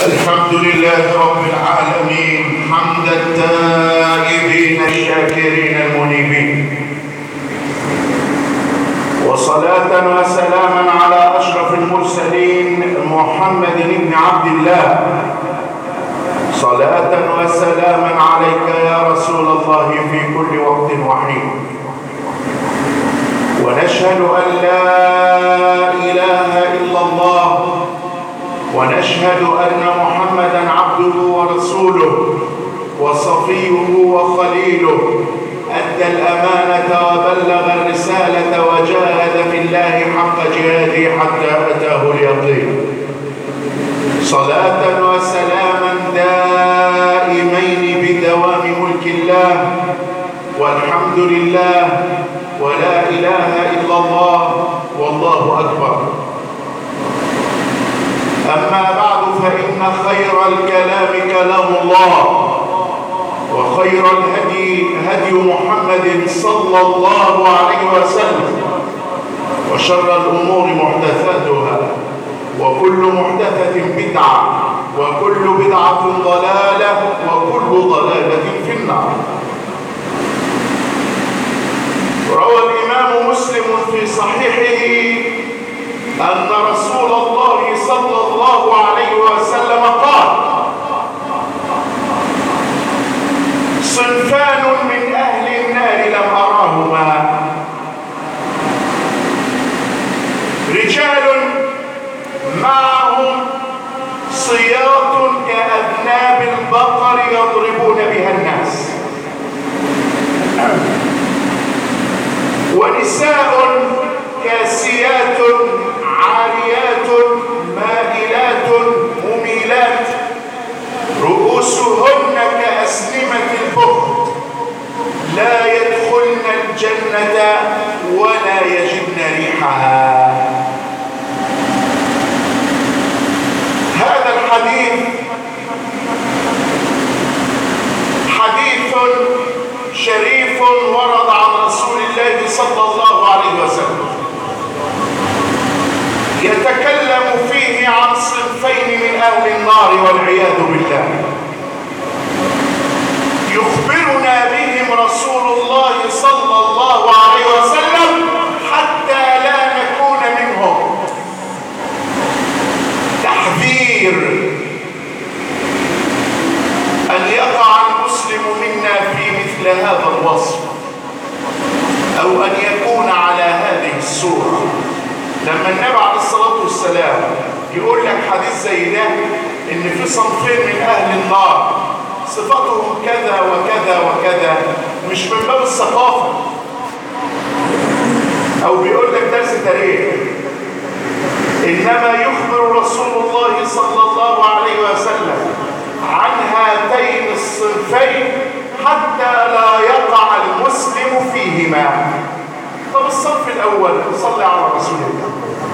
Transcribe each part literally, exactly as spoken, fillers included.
الحمد لله رب العالمين حمد التائبين الشاكرين المنيبين، وصلاة وسلاما على أشرف المرسلين محمد بن عبد الله. صلاة وسلاما عليك يا رسول الله في كل وقت وحين. ونشهد أن لا إله إلا الله، ونشهد أن محمدًا عبده ورسوله وصفيه وخليله، أدى الأمانة وبلغ الرسالة وجاهد في الله حق جهاده حتى أتاه اليقين. صلاة وسلاما دائمين بدوام ملك الله، والحمد لله، ولا إله إلا الله، والله أكبر. أما بعد، فإن خير الكلام كلام الله، وخير الهدي هدي محمد صلى الله عليه وسلم، وشر الأمور محدثاتها، وكل محدثة بدعة، وكل بدعة ضلالة، وكل ضلالة في النار. روى الإمام مسلم في صحيحه أن رسول الله صلى الله عليه وسلم قال: صنفان من أهل النار لم أراهما، رجال معهم صياط كأذناب البقر يضربون بها الناس، ونساء كاسيات عاريات مائلات مميلات، رؤوسهن كأسنمة البخت، لا يدخلن الجنة ولا يجدن ريحها. هذا الحديث حديث شريف ورد عن رسول الله صلى الله عليه وسلم، يتكلم فيه عن صنفين من أهل النار والعياذ بالله، يخبرنا بهم رسول الله صلى الله عليه وسلم حتى لا نكون منهم. تحذير أن يقع المسلم منا في مثل هذا الوصف، أو أن يكون على هذه الصورة. لما النبي عليه الصلاة والسلام يقول لك حديث زي ده إن في صنفين من أهل النار صفاتهم كذا وكذا وكذا، مش من باب الثقافة أو بيقول لك درس تاريخ، إنما يخبر رسول الله صلى الله عليه وسلم عن هاتين الصنفين حتى لا يقع المسلم فيهما. طب الصنف الأول، صلى على رسول الله: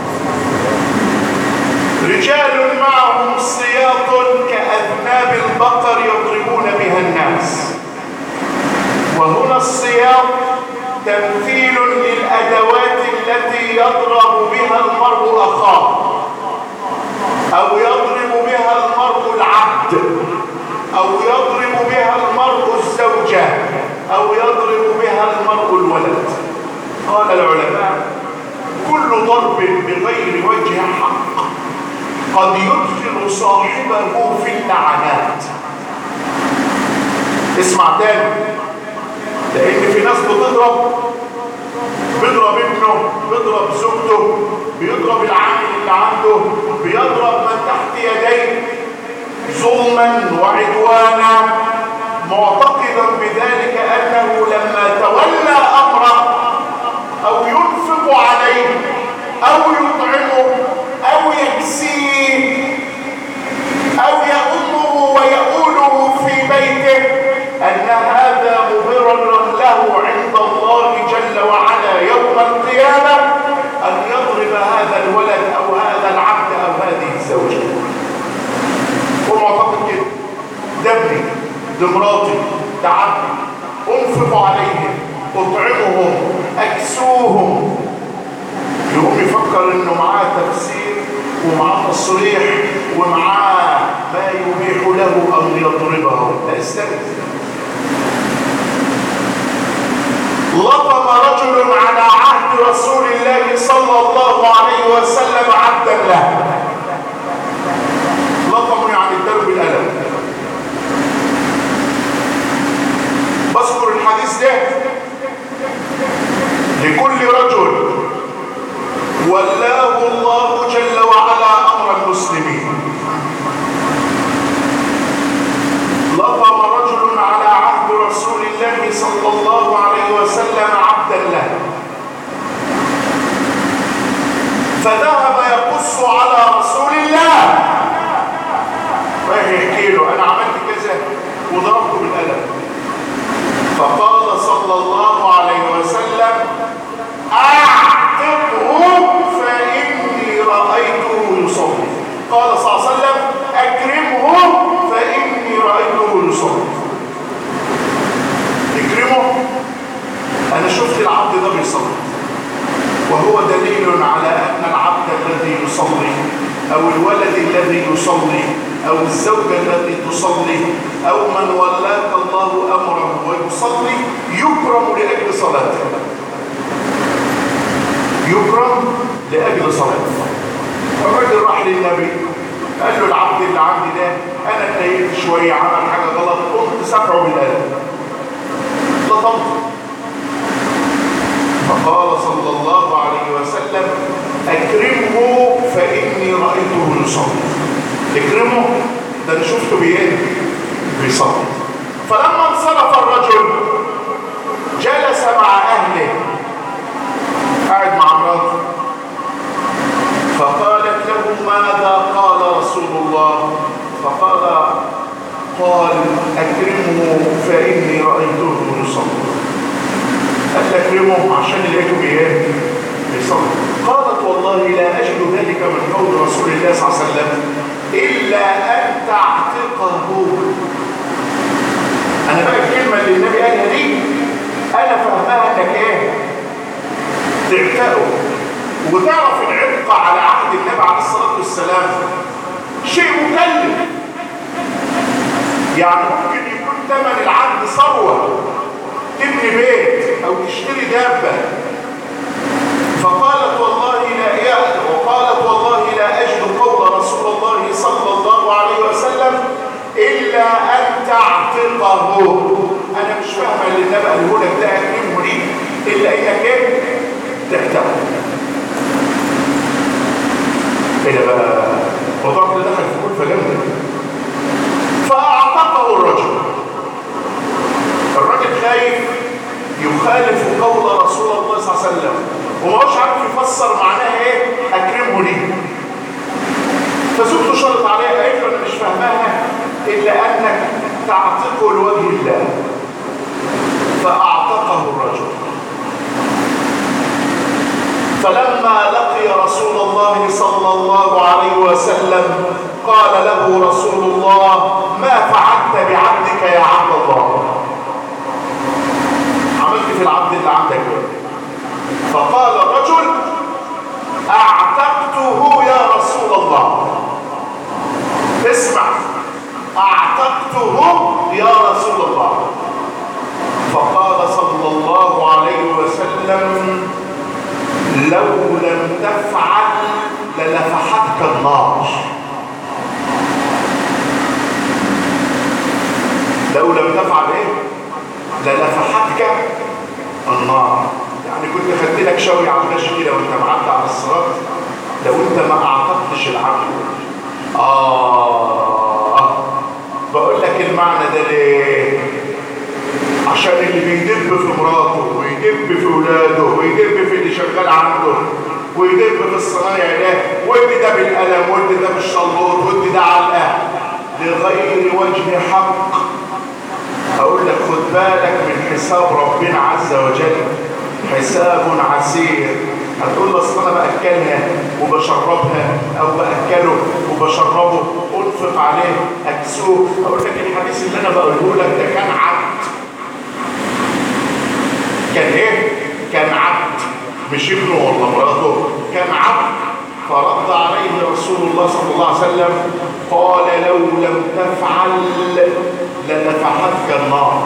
رجال معهم صياط كأذناب البقر يضربون بها الناس. وهنا الصياط تمثيل للأدوات التي يضرب بها المرء أخاه، أو يضرب بها المرء العبد، أو يضرب بها المرء الزوجة، أو يضرب بها المرء الولد. قال العلماء: كل ضرب بغير وجه حق قد يدخل صاحبه في اللعنات. اسمع تاني، لأن في ناس بتضرب، بيضرب ابنه، بيضرب زوجته، بيضرب العامل اللي عنده، بيضرب من تحت يديه ظلما وعدوانا، معتقدا بذلك أنه لما تولى أمره أو ينفق عليه أو يطعمه أو يكسيه أو يؤمه ويؤوله في بيته، أن هذا مبرر له عند الله جل وعلا يوم القيامة أن يضرب هذا الولد أو هذا العبد أو هذه الزوجة. ومعتقد كده: ده ابني، ده مراتي، ده عبدي، أنفق عليهم، أطعمهم، أكسوهم. يقوم يفكر إنه معاه تفسير ومعاه تصريح ومعاه ما يبيح له أن يضربه، لا استنى. لطم رجل على عهد رسول الله صلى الله عليه وسلم عبدا له. لطمه يعني اداله بالقلم. بذكر الحديث ده لكل رجل ولاه الله جل وعلا امر المسلمين. لطم رجل على عهد رسول الله صلى الله عليه وسلم عبدا له، فذهب يقص على رسول الله، رايح يحكي له انا عملت كذا وضربته بالقلم. فقال صلى الله عليه وسلم اعتقه فاني رايته يصلي. قال صلى الله عليه وسلم اكرمه فاني رايته يصلي. اكرمه، انا شفت العبد ده بيصلي، وهو دليل على ان العبد الذي يصلي او الولد الذي يصلي او الزوجة التي تصلي او من ولاك الله امره ويصلي يكرم لاجل صلاته، يكرم لاجل صلاته. الراجل راح للنبي قال له العبد اللي عندي ده انا اتضايقت شويه، عمل حاجه غلط، قمت سافعه بالقلم، لطمته. فقال صلى الله عليه وسلم اكرمه فاني رايته يصلي. اكرمه، ده انا شفته بايه؟ بيصلي. فلما انصرف الرجل جلس مع اهله، قاعد مع مراته، فقالت له ماذا قال رسول الله؟ فقال قال اكرمه فاني رايته يصلي. قال اكرمه عشان لقيته بايه؟ بيصلي. قالت والله لا اجد ذلك من قول رسول الله صلى الله عليه وسلم الا ان تعتقه. انا بقى الكلمه اللي النبي قالها دي انا فهمها انك ايه؟ تعتقه. وتعرف العتق على عهد النبي عليه الصلاه والسلام شيء مكلف، يعني ممكن يكون ثمن العقد ثروه، تبني بيت او تشتري دابه. فقالت والله لا يأتي وقالت والله لا اجد قول رسول الله صلى الله عليه وسلم الا ان تعتقه. انا مش فاهمه اللي النبي قاله لك ده اكرمه ليه الا انك ايه؟ تعتقه. ايه ده بقى؟ الموضوع كده دخل في كل فجامده. فاعتقه الرجل. الراجل خايف يخالف قول رسول الله صلى الله عليه وسلم وما هوش عارف يفسر معناها ايه اكرمه ليه. فزوجته شرط عليه قالت له انا مش فاهماها الا انك تعتقه لوجه الله. فاعتقه الرجل. فلما لقي رسول الله صلى الله عليه وسلم قال له رسول الله ما فعلت بعبدك يا عبد الله؟ عملت في العبد اللي عندك ايه؟ فقال الرجل اعتقته يا رسول الله. اسمع، اعتقته يا رسول الله. فقال صلى الله عليه وسلم لو لم تفعل للفحتك النار. لو لم تفعل ايه؟ للفحتك النار. يعني كنت خدت لك شوي على الغش كده وانت معدي على الصراط لو انت ما اعتقتش العبد. اه بقول لك المعنى ده ليه؟ عشان اللي بيدب في مراته ويدب في ولاده ويدب في اللي شغال عنده ويدب في الصنايع ده ويدي ده بالقلم ويدي ده بالشلوط ويدي ده علقه لغير وجه حق، اقول لك خد بالك من حساب ربنا عز وجل، حساب عسير. هتقول اصل انا باكلها وبشربها او باكله وبشربه انفق عليه اكسوه. اقول لك الحديث اللي انا بقوله لك ده كان عبد. كان ايه؟ كان عبد، مش ابنه ولا مراته، كان عبد فرد عليه رسول الله صلى الله عليه وسلم قال لو لم تفعل لنفحتك النار.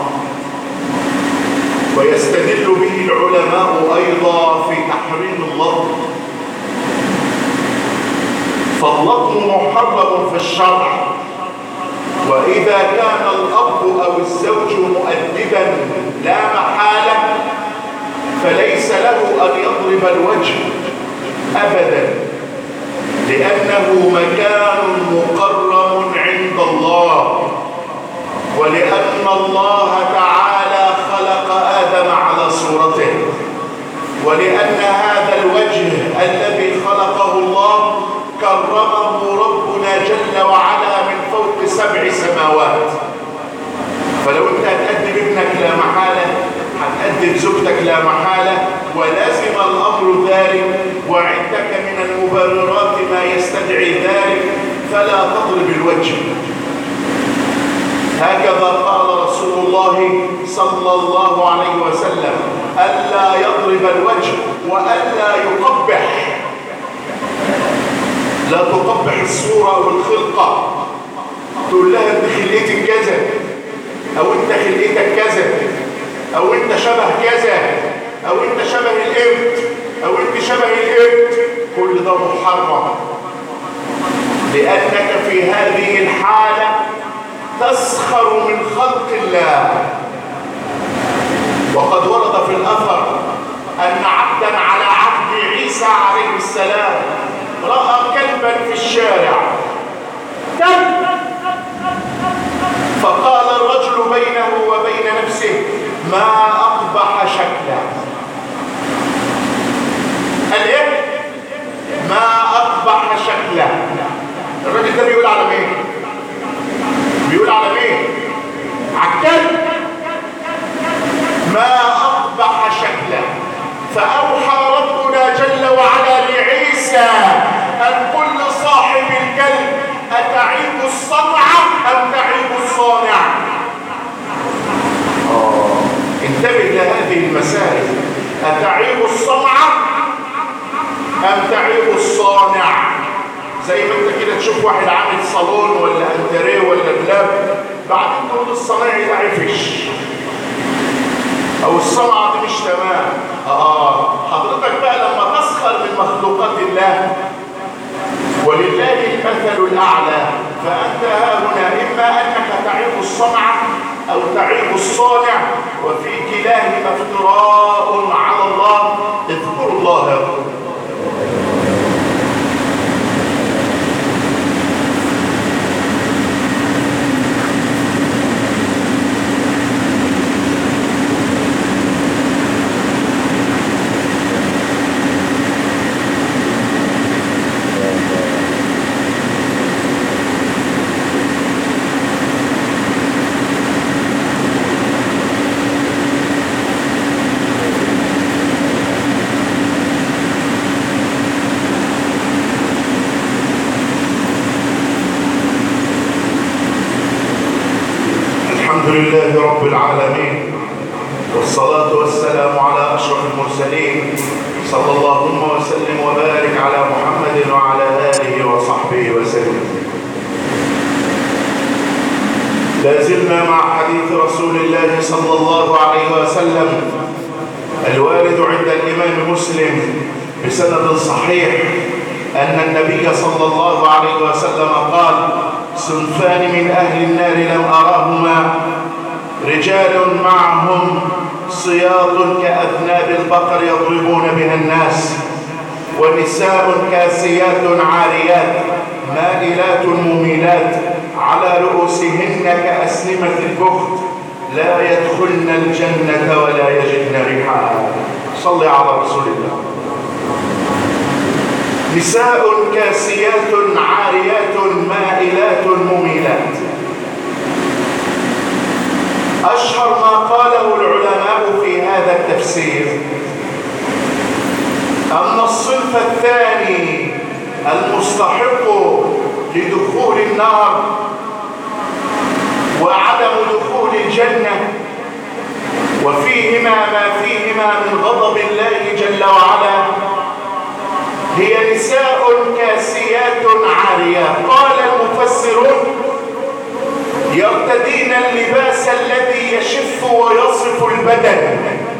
ويستدل به العلماء أيضا في تحريم اللطم، فاللطم محرم في الشرع، وإذا كان الأب أو الزوج مؤدبا لا محالة فليس له أن يضرب الوجه أبدا، لأنه مكان مكرم عند الله، ولأن الله تعالى خلق آدم على صورته، ولأن هذا الوجه الذي خلقه الله كرمه ربنا جل وعلا من فوق سبع سماوات. فلو انت هتأدب ابنك لا محالة، هتأدب زوجتك لا محالة، ولازم الأمر ذلك، وعندك من المبررات ما يستدعي ذلك، فلا تضرب الوجه. هكذا قال رسول الله صلى الله عليه وسلم: ألا يضرب الوجه وألا يقبح. لا تقبح الصورة والخلقة، تقول لها انت خلقتك كذا، او انت خلقتك كذا، او انت شبه كذا، او انت شبه الابت، او انت شبه الابت. كل ده محرم، لانك في هذه الحالة تسخر من خلق الله. وقد ورد في الاثر ان عبدا على عهد عيسى عليه السلام رأى كلبا في الشارع، كلب، فقال الرجل بينه وبين نفسه: ما أقبح شكله. قال إيه؟ ما أقبح شكله. الراجل ده بيقول على مين؟ بيقول على مين؟ على الكلب. ما أقبح شكله. فأوحى ربنا جل وعلا لعيسى أن قل لصاحب الكلب: أتعيب الصنع أم تعيب الصانع؟ آه. انتبه لهذه المسائل: أتعيب الصنع أم تعيب الصانع؟ زي ما انت كده تشوف واحد عامل صالون ولا انتريه ولا بلاب، بعدين تقول الصنايعي ده عفش، او الصنعه دي مش تمام. اه حضرتك بقى لما تسخر من مخلوقات الله، ولله المثل الاعلى، فانت ها هنا اما انك تعيب الصنعه او تعيب الصانع، وفي كلاهما افتراء على الله. اذكروا الله يذكركم. لله رب العالمين، والصلاة والسلام على أشرف المرسلين، صلى اللهم وسلم وبارك على محمد وعلى آله وصحبه وسلم. لازلنا مع حديث رسول الله صلى الله عليه وسلم الوارد عند الإمام مسلم بسند صحيح أن النبي صلى الله عليه وسلم قال: صنفان من أهل النار لم أراهما، رجال معهم صياط كأذناب البقر يضربون بها الناس، ونساء كاسيات عاريات مائلات مميلات على رؤوسهن كأسنمة البخت، لا يدخلن الجنة ولا يجدن ريحها. صل على رسول الله. نساء كاسيات عاريات مائلات مميلات. أشهر ما قاله العلماء في هذا التفسير أن الصنف الثاني المستحق لدخول النار وعدم دخول الجنة، وفيهما ما فيهما من غضب الله جل وعلا، هي نساء كاسيات عاريات. قال المفسرون يرتدين اللباس الذي يشف ويصف البدن.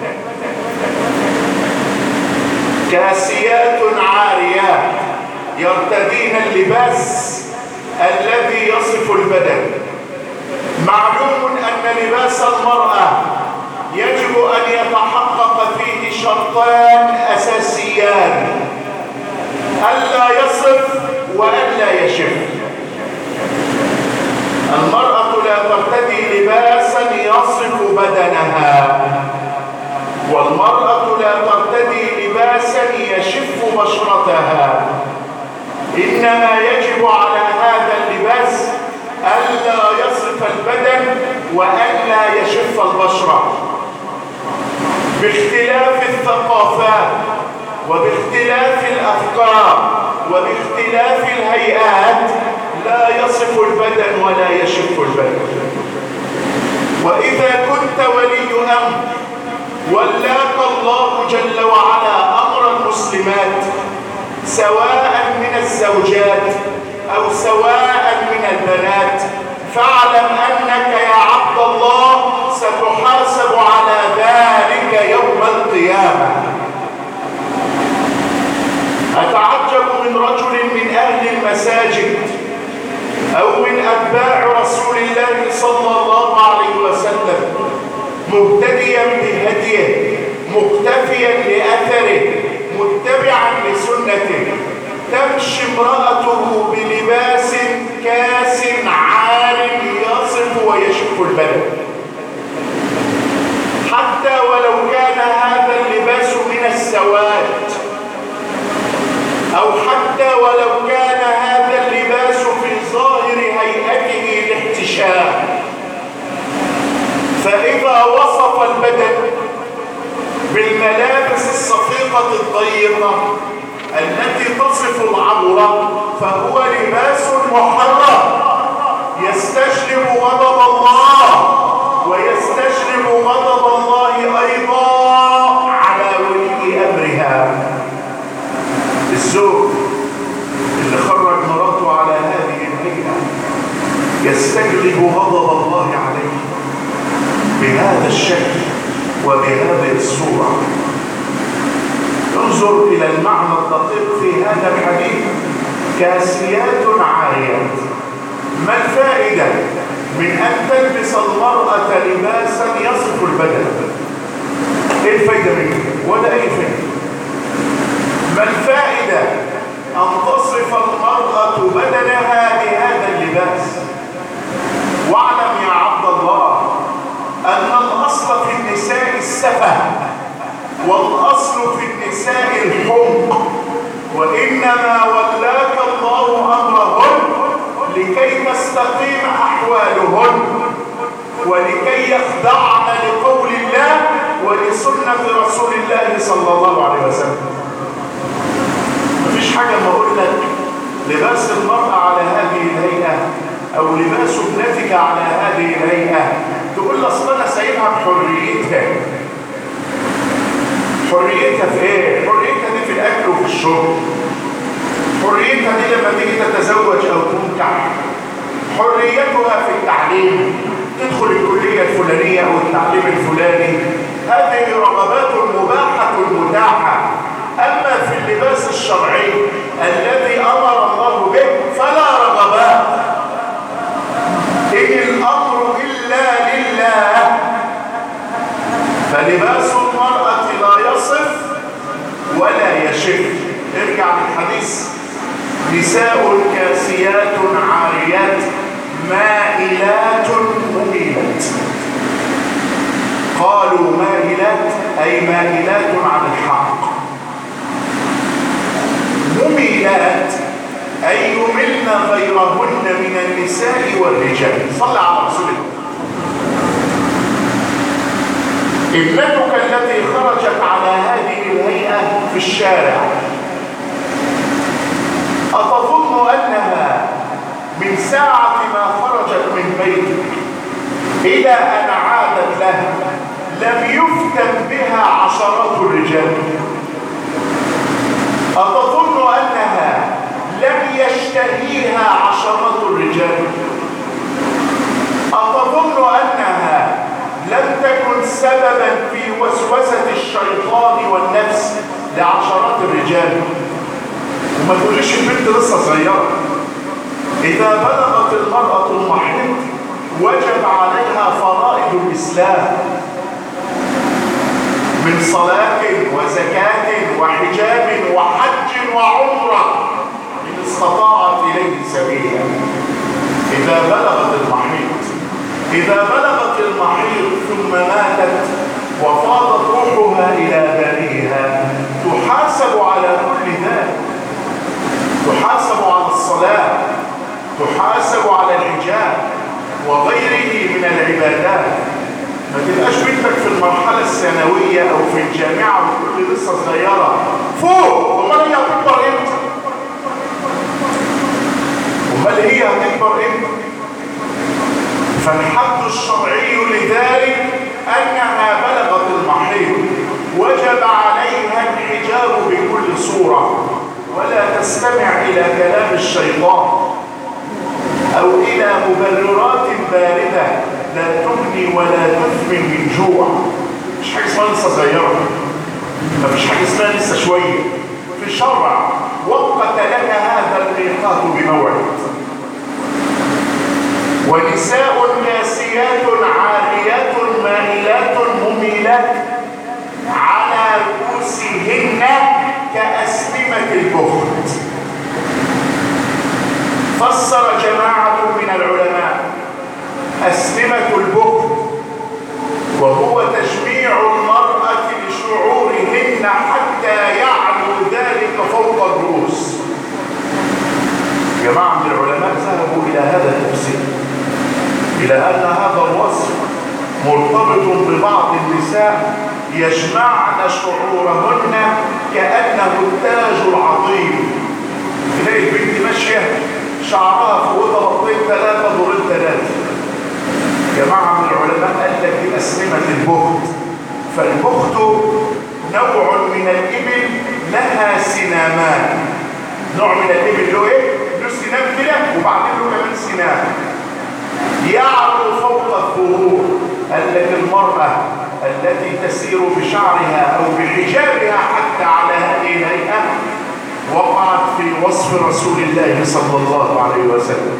كاسيات عاريات يرتدين اللباس الذي يصف البدن. معلوم أن لباس المرأة يجب أن يتحقق فيه شرطان أساسيان: ألا يصف وألا يشف. المرأة لا ترتدي لباسا يصف بدنها، والمرأة لا ترتدي لباسا يشف بشرتها. إنما يجب على هذا اللباس ألا يصف البدن وألا يشف البشرة. باختلاف الثقافات وباختلاف الأفكار وباختلاف الهيئات لا يصف البدن ولا يشف البدن. وإذا كنت ولي أمر ولاك الله جل وعلا أمر المسلمات سواء من الزوجات أو سواء من البنات، فاعلم أنك يا عبد الله ستحاسب على ذلك يوم القيامة. أتعجب من رجل من أهل المساجد أو من أتباع رسول الله صلى الله عليه وسلم مهتديا بهديه مقتفيا لأثره متبعا لسنته، تمشي امرأته بلباس كاس عار يصف ويشف البدن، حتى ولو كان هذا اللباس من السواد، أو حتى ولو كان هذا اللباس في ظاهر هيئته الاحتشام. فإذا وصف البدن بالملابس الصفيقة الضيقة التي تصف العورة فهو لباس محرم يستجلب غضب الله، ويستجلب غضب الله أيضا على ولي أمرها. الزوج اللي خرج مراته على هذه الهيئة يستجلب غضب الله عليه بهذا الشكل وبهذه الصورة. انظر إلى المعنى الدقيق في هذا الحديث: كاسيات عاريات. ما الفائدة من أن تلبس المرأة لباسا يصف البدن؟ إيه الفائدة منه؟ ولا أي فائدة. ما الفائدة أن تصف المرأة بدنها بهذا اللباس؟ واعلم يا عبد الله أن الأصل في النساء السفه، والأصل في النساء الحمق، وإنما ولاك الله أمرهن لكي تستقيم أحوالهن ولكي يخضعن لقول الله ولسنة رسول الله صلى الله عليه وسلم. مفيش حاجة ما أقول لك لباس المرأة على هذه الهيئة أو لباس ابنتك على هذه الهيئة تقول لي أصل أنا سايبها بحريتها. حريتها في إيه؟ حريتها دي في الأكل وفي الشرب. حريتها دي لما تيجي تتزوج أو تنكح. حريتها في التعليم، تدخل الكلية الفلانية أو التعليم الفلاني. هذه رغبات مباحة متاحة. أما في اللباس الشرعي الذي أمر الله به فلا رغبات. إن الأمر إلا لله. فلباس المرأة لا يصف ولا يشف. ارجع للحديث: نساء كاسيات عاريات مائلات مميلات. قالوا مائلات أي مائلات عن الحق. مميلات أي يملن غيرهن من النساء والرجال. صلى على رسول الله. ابنتك التي خرجت على هذه الهيئة في الشارع أتظن أنها من ساعة ما خرجت من بيتك إلى أن عادت له لم يفتن بها عشرات الرجال؟ أتظن يشتهيها عشرات الرجال؟ أتظن أنها لم تكن سببا في وسوسة الشيطان والنفس لعشرات الرجال؟ وما تقوليش البنت لسه صغيرة. إذا بلغت المرأة المحيض وجب عليها فرائض الإسلام من صلاة وزكاة وحجاب وحج وعمرة إن استطاعت إليه سبيلا. إذا بلغت المحيض إذا بلغت المحيض ثم ماتت وفاضت روحها إلى بارئها تحاسب على كل ذلك، تحاسب على الصلاة، تحاسب على الحجاب وغيره من العبادات. ما تبقاش بنتك في المرحلة الثانوية أو في الجامعة وتقول لسه صغيرة فوق، أمال هي هتكبر إمتى؟ أمال هي هتكبر إمتى؟ فالحد الشرعي لذلك أنها بلغت المحيض وجب عليها الحجاب بكل صورة، ولا تستمع إلى كلام الشيطان أو إلى مبررات باردة لا تغني ولا تثمن من جوع. مش حاجة اسمها لسه صغيرة، مفيش حاجة اسمها لسه شوية. في الشرع وقت لك هذا الميقات بموعد. ونساء كاسيات عاريات مائلات مميلات على رؤوسهن كأسنمة البخت. فسر جماعة من العلماء أسنمة البخت وهو تجميع المرأة لشعورهن حتى يعلو ذلك فوق الرؤوس. جماعة من العلماء ذهبوا إلى هذا التفسير، إلى أن هذا الوصف مرتبط ببعض النساء يجمعن شعورهن كأنه التاج العظيم. تلاقي البنت ماشية شعرها فوق طبقتين ثلاثة دورين ثلاثة. جماعة من العلماء قال لك دي أسنمة البخت. فالبخت نوع من الإبل لها سنامان. نوع من الإبل له إيه؟ له سنام كده وبعدين له كمان سنام يعلو فوق الظهور. قال لك المرأة التي تسير بشعرها أو بحجابها حتى على هذه الهيئة وقعت في وصف رسول الله صلى الله عليه وسلم.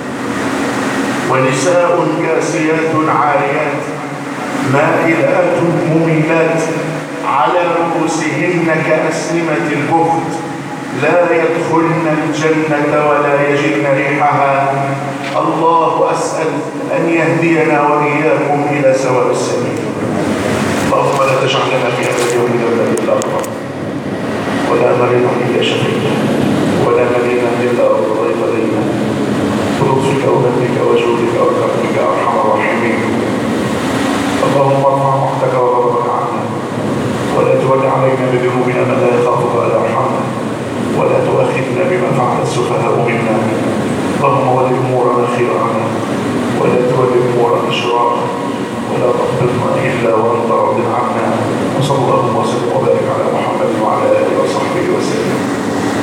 ونساء كاسيات عاريات مائلات مميلات على رؤوسهن كأسنمة البخت لا يدخلن الجنة ولا يجدن ريحها. الله أسأل أن يهدينا وإياكم إلى سواء السبيل. اللهم لا تجعلنا في هذا اليوم ذنبا إلا غفرته، ولا مريضا إلا شفيته، ولا مدينا إلا أرضيت لنا بلطفك ومنك وجودك وكرمك يا أرحم الراحمين. اللهم ارفع مقتك وغضبك عنا، ولا تولى علينا بذنوبنا من لا يخافك ولا يرحمنا، ولا تؤاخذنا بما فعل السفهاء